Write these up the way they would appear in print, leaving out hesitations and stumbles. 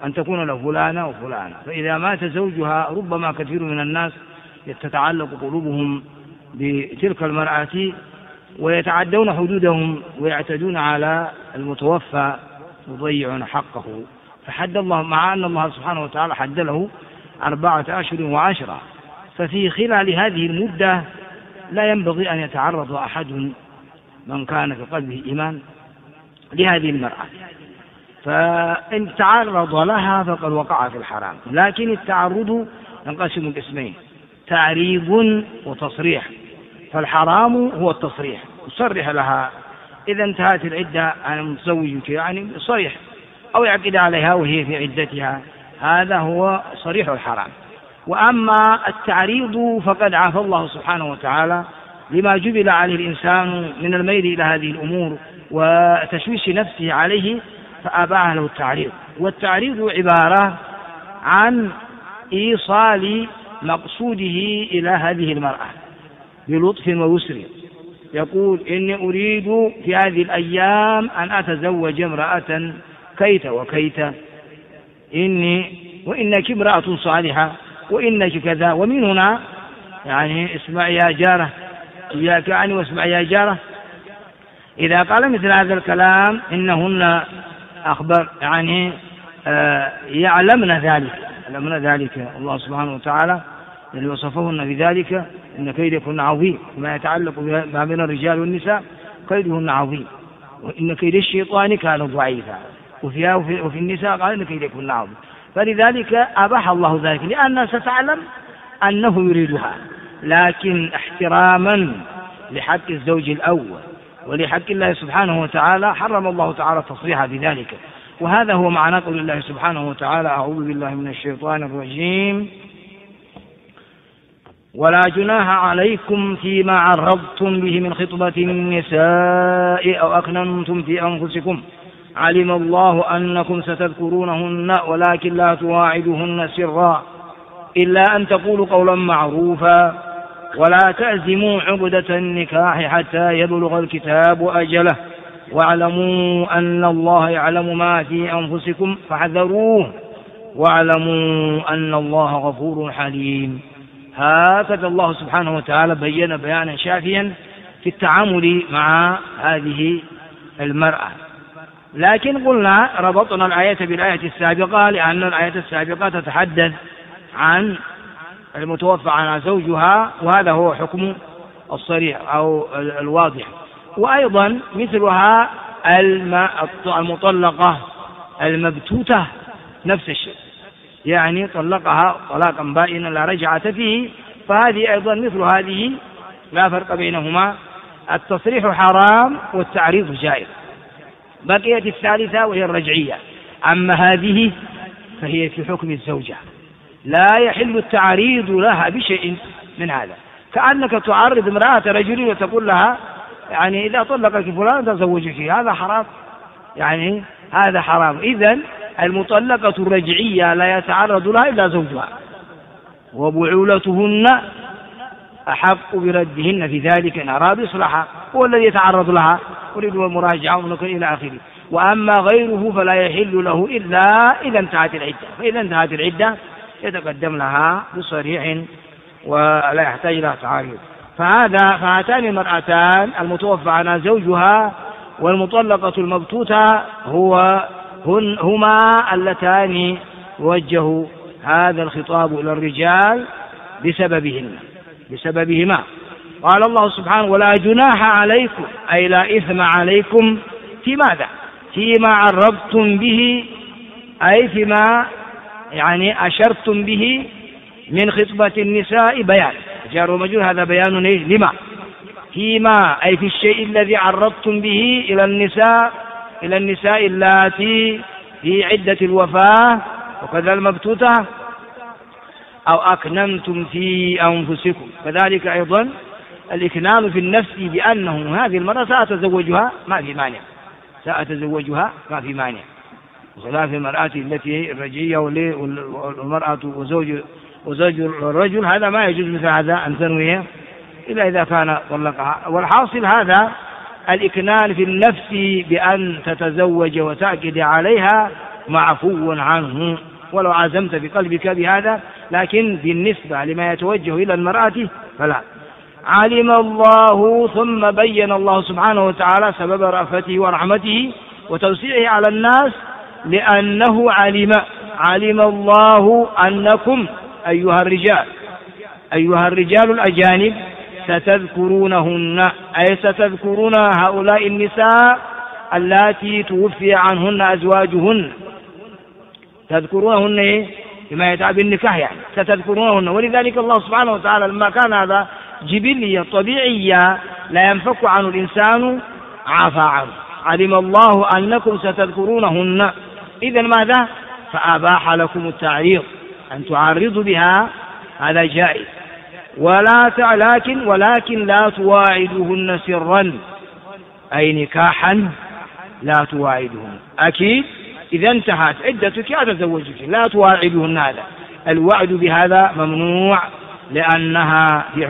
أن تكون له فلانة وفلانة. فإذا مات زوجها ربما كثير من الناس تتعلق قلوبهم بتلك المرأة ويتعدون حدودهم ويعتدون على المتوفى يضيعون حقه. فحد الله، مع أن الله سبحانه وتعالى حد له 4 أشهر و10، ففي خلال هذه المدة لا ينبغي أن يتعرض أحد من كان في قلبه إيمان لهذه المرأة، فإن تعرض لها فقد وقع في الحرام. لكن التعرض ينقسم قسمين: تعريض وتصريح. فالحرام هو التصريح، يصرح لها إذا انتهت العدة أنا متزوجك، يعني صريح، أو يعقد عليها وهي في عدتها، هذا هو صريح الحرام. وأما التعريض فقد عافى الله سبحانه وتعالى لما جبل عليه الإنسان من الميل إلى هذه الأمور وتشويش نفسه عليه، فأباح له التعريض. والتعريض عبارة عن إيصال مقصوده إلى هذه المرأة بلطف ويسر، يقول إني أريد في هذه الأيام أن أتزوج امرأة كيت وكيت، وإنك امرأة صالحة وإنك كذا. ومن هنا يعني اسمع يا جارة، إياك عني واسمع يا جارة. إذا قال مثل هذا الكلام إنهن أخبر يعني يعلمن ذلك الله سبحانه وتعالى الذي وصفهن بذلك: إن كيدكن عظيم. ما يتعلق ما بين الرجال والنساء كيدهن عظيم، وإن كيد الشيطان كان ضعيفا. وفي النساء قال إن كيدكن عظيم. فلذلك أباح الله ذلك، لأنها ستعلم أنه يريدها، لكن احتراما لحق الزوج الأول ولحق الله سبحانه وتعالى حرم الله تعالى التصريح بذلك. وهذا هو معنى قول الله سبحانه وتعالى: أعوذ بالله من الشيطان الرجيم: ولا جناح عليكم فيما عرضتم به من خطبة النساء أو أكننتم في أنفسكم علم الله أنكم ستذكرونهن ولكن لا تواعدوهن سرا إلا أن تقولوا قولا معروفا ولا تعزموا عقدة النكاح حتى يبلغ الكتاب أجله واعلموا أن الله يعلم ما في أنفسكم فاحذروه واعلموا أن الله غفور حليم. هكذا الله سبحانه وتعالى بين بيانا شافيا في التعامل مع هذه المرأة. لكن قلنا ربطنا الآية بالآية السابقة، لأن الآية السابقة تتحدث عن المتوفى عنها زوجها، وهذا هو حكم الصريح أو الواضح. وأيضا مثلها المطلقة المبتوتة نفس الشيء، يعني طلقها طلاقا بائنا لا رجعة فيه، فهذه أيضا مثل هذه لا فرق بينهما، التصريح حرام والتعريض جائز. بقيت الثالثة وهي الرجعية، أما هذه فهي في حكم الزوجة، لا يحل التعريض لها بشيء من هذا. كأنك تعرض امرأة رجل وتقول لها يعني إذا طلقك فلان تزوجك، هذا حرام، يعني هذا حرام. إذن المطلقة الرجعية لا يتعرض لها إلا زوجها، وبعولتهن أحق بردهن في ذلك إن أراد إصلاحا، هو الذي يتعرض لها أريد المراجعة إلى آخره. وأما غيره فلا يحل له إلا إذا انتهت العدة، فإذا انتهت العدة يتقدم لها بصريح ولا يحتاج إلى تعارض. فهاتان المرأتان المتوفى عنها زوجها والمطلقة المبتوتة هما اللتان يوجه هذا الخطاب إلى الرجال بسببهما. قال الله سبحانه: ولا جناح عليكم، أي لا إثم عليكم في ماذا؟ فيما عرضتم به، أي فيما يعني أشرتم به من خطبة النساء. بيان جار ومجرور، هذا بيان لما فيما، أي في الشيء الذي عرضتم به إلى النساء اللاتي في عدة الوفاة وكذا المبتوتة أو أكننتم في أنفسكم. كذلك أيضا الإكنان في النفس بأنه هذه المرأة سأتزوجها ما في مانع، خلاف المرأة التي الرجية والمرأة وزوج الرجل، هذا ما يجوز مثل هذا أن تنويه إلا إذا كان طلقها. والحاصل هذا الإكنان في النفس بأن تتزوج وتأكد عليها معفو عنه، ولو عزمت بقلبك بهذا، لكن بالنسبة لما يتوجه إلى المرأة فلا. علم الله، ثم بين الله سبحانه وتعالى سبب رأفته ورحمته وتوسيعه على الناس، لأنه علم الله أنكم أيها الرجال الأجانب ستذكرونهن، أي ستذكرون هؤلاء النساء اللاتي توفي عنهن أزواجهن، تذكرونهن بما يتعب النكاح، يعني ستذكرونهن. ولذلك الله سبحانه وتعالى لما كان هذا جبليا طبيعيا لا ينفك عنه الإنسان عفى عنه. علم الله أنكم ستذكرونهن، إذن ماذا؟ فأباح لكم التعريض، أن تعرضوا بها، هذا جائز. ولكن لا تواعدوهن سرا، أي نكاحا لا تواعدوهن. أكيد إذا انتهت عدتك أتزوجك، لا تواعدوهن، هذا الوعد بهذا ممنوع، لأنها في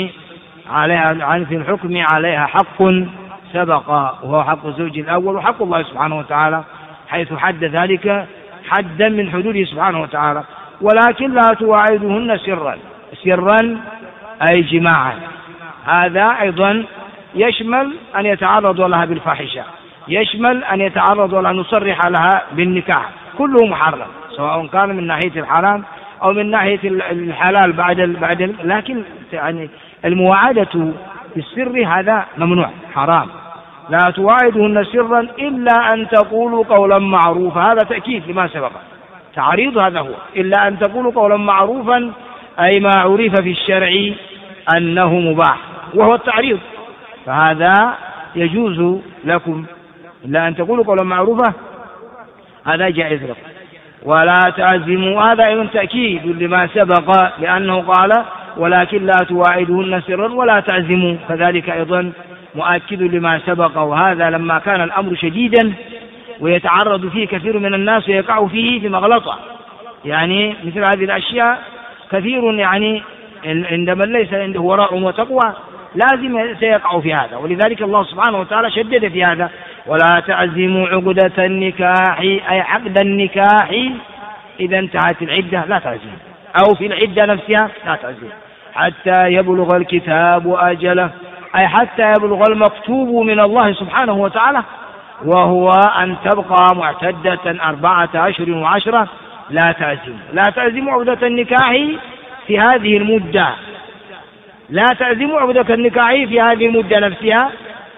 الحكم عليها حق سبق، وهو حق الزوج الأول وحق الله سبحانه وتعالى، حيث حد ذلك حدا من حدوده سبحانه وتعالى. ولكن لا تواعدوهن سرا أي جماعا. هذا أيضا يشمل أن يتعرض لها بالفاحشة، يشمل أن يتعرض لها نصرح لها بالنكاح، كله محرم، سواء كان من ناحية الحرام أو من ناحية الحلال بعد لكن يعني المواعدة بالسر هذا ممنوع حرام. لا تواعدهن سرا إلا أن تقولوا قولا معروفا، هذا تأكيد لما سبق، تعريض هذا هو، إلا أن تقولوا قولا معروفا، أي ما عرف في الشرع أنه مباح وهو التعريض، فهذا يجوز لكم، إلا أن تقولوا قولا معروفا، هذا جائز لكم. ولا تعزموا، هذا أيضا تأكيد لما سبق، لأنه قال ولكن لا تواعدهن سرا ولا تعزموا، فذلك أيضا مؤكد لما سبق. وهذا لما كان الأمر شديدا ويتعرض فيه كثير من الناس ويقع فيه في مغلطة، يعني مثل هذه الأشياء كثير، يعني عندما ليس عنده ورع وتقوى لازم سيقع في هذا. ولذلك الله سبحانه وتعالى شدد في هذا: ولا تعزموا عقدة النكاح، أي عقد النكاح إذا انتهت العدة لا تعزم، أو في العدة نفسها لا تعزم، حتى يبلغ الكتاب أجله، أي حتى يبلغ المكتوب من الله سبحانه وتعالى، وهو أن تبقى معتدة 4 أشهر و10. لا تعزم عقدة النكاح في هذه المدة، لا تعزم عقدة النكاح في هذه المدة نفسها،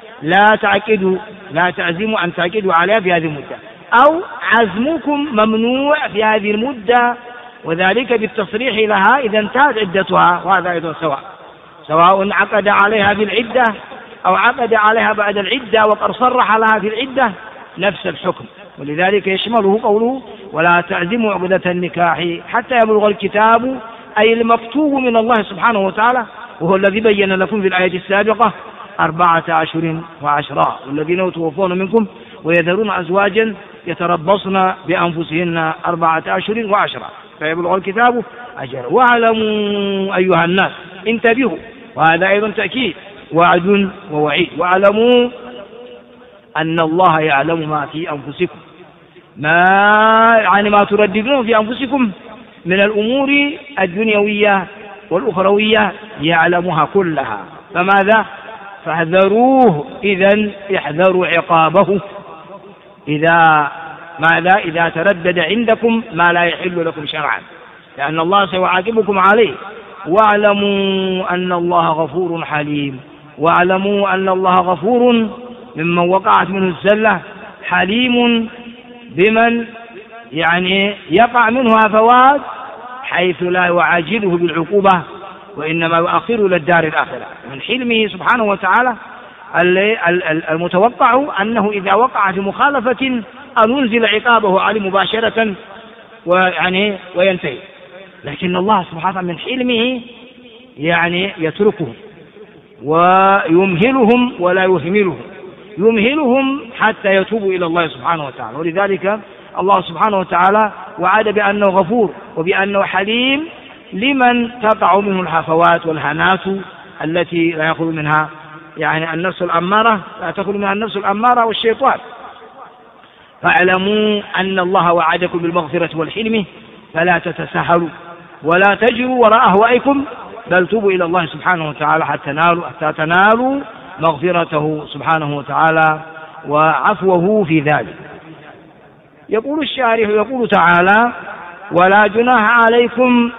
لا تعزموا أن تعقدوا عليها في هذه المدة، أو عزمكم ممنوع في هذه المدة، وذلك بالتصريح لها إذا انتهت عدتها. وهذا أيضا سواء عقد عليها في العدة أو عقد عليها بعد العدة وقد صرح لها في العدة، نفس الحكم. ولذلك يشمله قوله: ولا تعزموا عقدة النكاح حتى يبلغ الكتاب، أي المكتوب من الله سبحانه وتعالى، وهو الذي بين لكم في الآية السابقة 4 أشهر و10، والذين يتوفون منكم ويذرون أزواجا يتربصن بأنفسهن 4 أشهر و10 فيبلغ الكتاب أجله. واعلموا أيها الناس، انتبهوا، وهذا أيضا تأكيد، وعد ووعيد. واعلموا أن الله يعلم ما في أنفسكم، ما ترددون في أنفسكم من الأمور الدنيوية والأخروية، يعلمها كلها، فماذا؟ فاحذروه، إذن احذروا عقابه إذا تردد عندكم ما لا يحل لكم شرعا، لأن الله سيعاقبكم عليه. واعلموا أن الله غفور حليم، واعلموا أن الله غفور ممن وقعت منه الزلة، حليم بمن يعني يقع منه هفوات، حيث لا يعاجله بالعقوبة وإنما يؤخره إلى الدار الآخرة. من حلمه سبحانه وتعالى المتوقع أنه إذا وقع في مخالفة أن ينزل عقابه عليه مباشرة وينتهي، لكن الله سبحانه وتعالى من حلمه يتركهم ويمهلهم ولا يهملهم، يمهلهم حتى يتوبوا إلى الله سبحانه وتعالى. ولذلك الله سبحانه وتعالى وعد بأنه غفور وبأنه حليم لمن تقع منه الهفوات والهنات التي لا يخرج منها النفس الأمارة، لا تخرج منها النفس الأمارة والشيطان. فاعلموا أن الله وعدكم بالمغفرة والحلم فلا تتساهلوا ولا تجروا وراء أهوائكم بل توبوا إلى الله سبحانه وتعالى حتى تنالوا مغفرته سبحانه وتعالى وعفوه في ذلك. يقول الشارح يقول تعالى: ولا جناح عليكم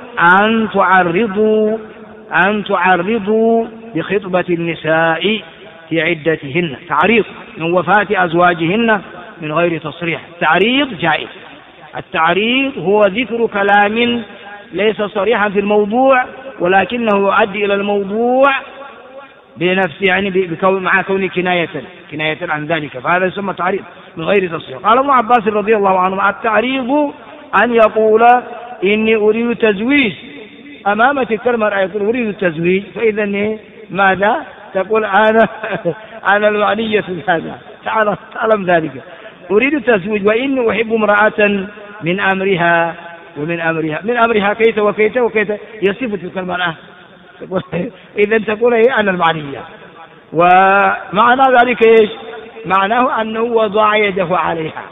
أن تعرضوا بخطبة النساء في عدتهن، تعريض من وفاة أزواجهن من غير تصريح. التعريض جائز. التعريض هو ذكر كلام ليس صريحا في الموضوع ولكنه يؤدي إلى الموضوع بنفسه، يعني مع كونه كناية عن ذلك، فهذا يسمى تعريض من غير تصريح. قال ابن عباس رضي الله عنه: التعريض أن يقول إني أريد تزويج، أمام تلك المرأة يقول أريد التزويج، فإذا ماذا تقول؟ أنا المعنية في هذا، تعلم ذلك، أريد التزويج وإني أحب امرأة من أمرها كيت وكيت وكيت، يصف تلك المرأة، إذا تقول هي أنا المعنية. ومعنى ذلك إيش؟ معناه أنه وضع يده عليها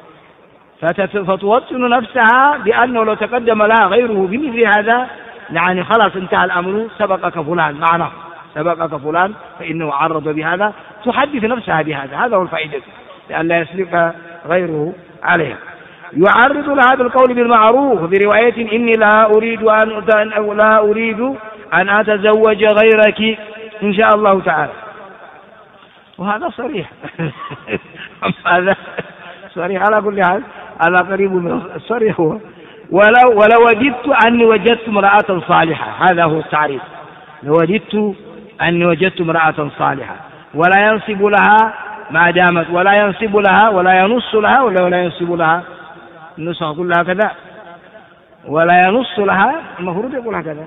فتوطن نفسها بأنه لو تقدم لها غيره بمثل هذا يعني خلاص انتهى الأمر، سبقك فلان، معناه سبقك فلان فإنه عرض بهذا، تحدث نفسها بهذا، هذا هو الفائدة، لأن لا يسبق غيره عليها. يعرض لها بالقول بالمعروف، برواية: إني لا أريد أن أتزوج غيرك إن شاء الله تعالى، وهذا صريح. هذا صريح على كل حال، على قريب من الصريح هو. ولو وددت أني وجدت امرأة صالحة، هذا هو التعريف. لو وددت أني وجدت امرأة صالحة، ولا ينصب لها ما دامت، ولا ينصب لها ولا ينص لها، ولا ينصب لها، النسخة كلها كذا، ولا ينص لها، المفروض يقول هكذا،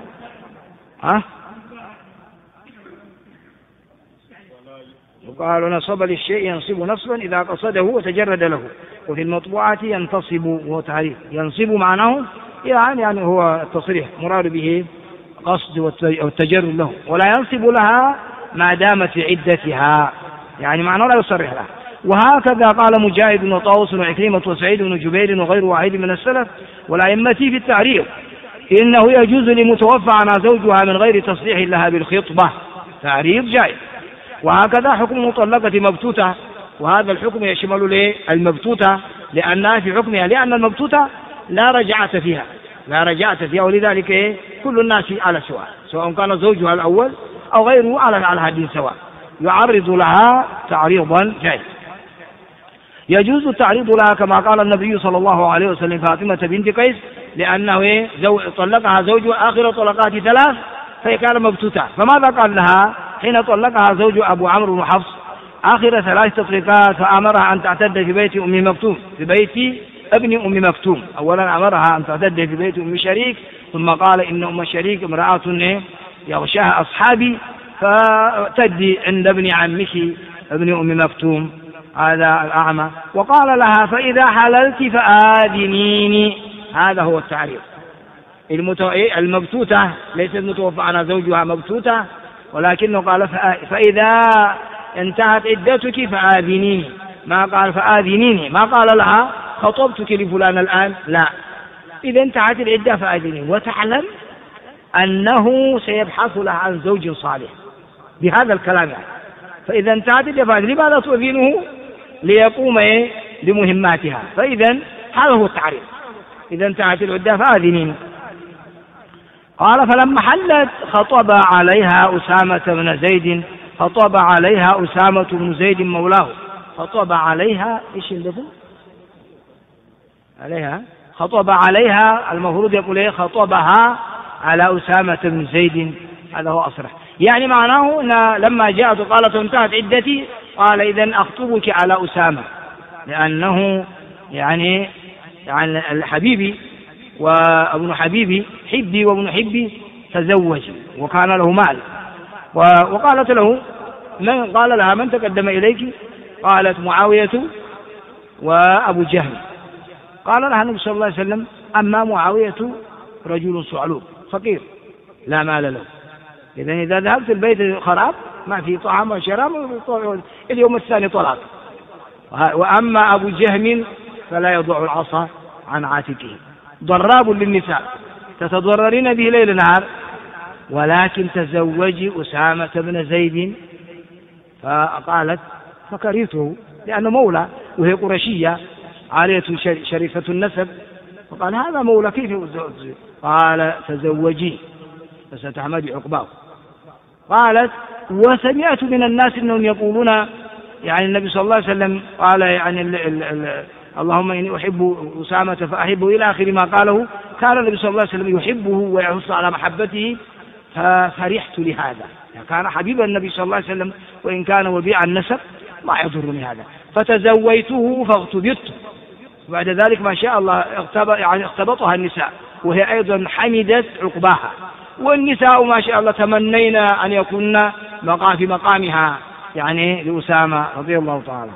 وقالوا: نصب للشيء ينصب نصبا إذا قصده وتجرد له، وفي المطبوعات ينتصب، وهو تعريف. ينصب معناه يعني هو التصريح، مراد به قصد والتجرد له. ولا ينصب لها ما دامت في عدتها، يعني معناه لا يصرح لها. وهكذا قال مجاهد وطاووس وعكرمة وسعيد بن جبير وغير واحد من السلف والأئمة في التعريض: إنه يجوز لمتوفى عنها زوجها من غير تصريح لها بالخطبة، تعريض جائز. وهكذا حكم المطلقة مبتوتة، وهذا الحكم يشمل المبتوتة لأنها في حكمها، لأن المبتوتة لا رجعة فيها، ولذلك كل الناس على سواء كان زوجها الأول أو غيره على حد سواء، يعرض لها تعريضا جائز. يجوز التعريض لها كما قال النبي صلى الله عليه وسلم فاطمة بنت قيس، لأنه طلقها زوجها آخر طلقات 3 فهي كانت مبتوتة، فماذا قال لها حين طلقها زوج أبو عمرو بن حفص آخر 3 تطليقات؟ فأمرها أن تعتد في بيت أم مكتوم، في بيت ابن أم مكتوم. أولا أمرها أن تعتد في بيت أم شريك، ثم قال إن أم شريك امرأة يغشاها أصحابي، فتدي عند ابن عمك ابن أم مكتوم، هذا الأعمى. وقال لها: فإذا حللت فآذنيني، هذا هو التعريض. المبتوتة ليست متوفى عنها زوجها مبتوتة، ولكنه قال فإذا انتهت عدتك فآذنيني، ما قال فآذنيني، ما قال لها خطبتك لفلان الآن، لا، إذا انتهت العدة فآذنيني، وتعلم أنه سيبحث لها عن زوج صالح بهذا الكلام يعني. فإذا انتهت العدة فآذنيني، لماذا تؤذنه؟ ليقوم بمهماتها، فإذا هذا هو التعريض، إذا انتهت العدة فآذنيني. قال: فلما حلت خطب عليها أسامة بن زيد، خطب عليها أسامة بن زيد مولاه، خطب عليها، إيش عندكم؟ عليها، خطب عليها، المفروض يقول خطبها على أسامة بن زيد، هذا هو أصرح. يعني معناه أن لما جاءت وقالت انتهت عدتي، قال: إذن أخطبك على أسامة، لأنه يعني الحبيبي وابن حبيبي، حبي وابن حبي، تزوج وكان له مال. وقالت له قال لها: من تقدم إليك؟ قالت: معاوية وأبو جهل. قال لها النبي صلى الله عليه وسلم: أما معاوية رجل صعلوك فقير لا مال له، إذا ذهبت البيت خراب، ما في طعام وشراب، اليوم الثاني طلاق، وأما أبو جهم فلا يضع العصا عن عاتقه، ضراب للنساء تتضررين به ليل نهار، ولكن تزوجي أسامة بن زيد. فقالت فكرهته لأنه مولى وهي قرشية عالية شريفة النسب، فقال هذا مولى كيف يزوج؟ قال تزوجي فستحمدي عقباه. قالت وسمعت من الناس انهم يقولون يعني النبي صلى الله عليه وسلم قال يعني اللهم اني احب اسامه فاحبه الى اخر ما قاله، كان النبي صلى الله عليه وسلم يحبه ويحث على محبته، ففرحت لهذا، كان حبيب النبي صلى الله عليه وسلم وان كان وبيع النسب ما يضرني هذا، فتزوجته فاغتبطت. بعد ذلك ما شاء الله يعني اختبطها النساء وهي ايضا حمدت عقباها، والنساء ما شاء الله تمنينا أن يكون في مقامها يعني لأسامة رضي الله تعالى.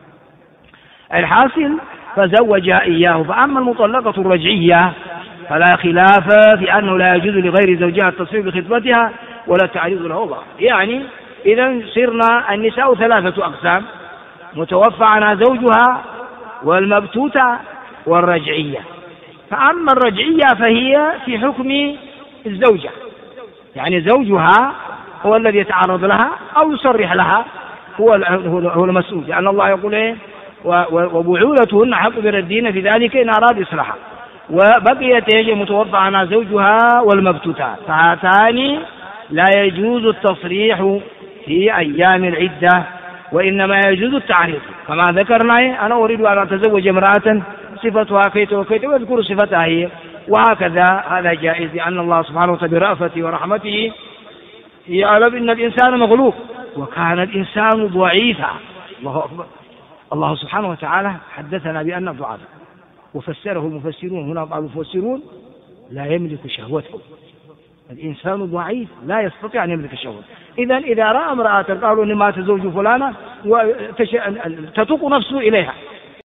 الحاصل فزوجها إياه. فأما المطلقة الرجعية فلا خلاف في أنه لا يجوز لغير زوجها التصريح بخطبتها ولا التعريض له الله. يعني إذا صرنا النساء 3 أقسام: متوفى عنها زوجها والمبتوتة والرجعية. فأما الرجعية فهي في حكم الزوجة، يعني زوجها هو الذي يتعرض لها أو يصرح لها، هو المسؤول، لأن الله يقول إيه؟ وبعولتهن حق بردين في ذلك إن أراد إصلاحا. وبقيت يجي متوفى عنها زوجها والمبتوتات، فهاتان لا يجوز التصريح في أيام العدة، وإنما يجوز التعريض كما ذكرنا. أنا أريد أن أتزوج امرأة صفتها كيت وكيت ويذكر صفتها هي، وهكذا هذا جائز، لأن الله سبحانه وتعالى برأفته ورحمته يعلم إن الإنسان مغلوب وكان الإنسان ضعيفا. الله أكبر. الله سبحانه وتعالى حدثنا بأن ضعف، وفسره المفسرون، هنا بعض المفسرون لا يملك شهوته، الإنسان ضعيف لا يستطيع أن يملك الشهوة. إذا رأى امرأة قالوا إنما تزوج فلانة وتتوق نفسه إليها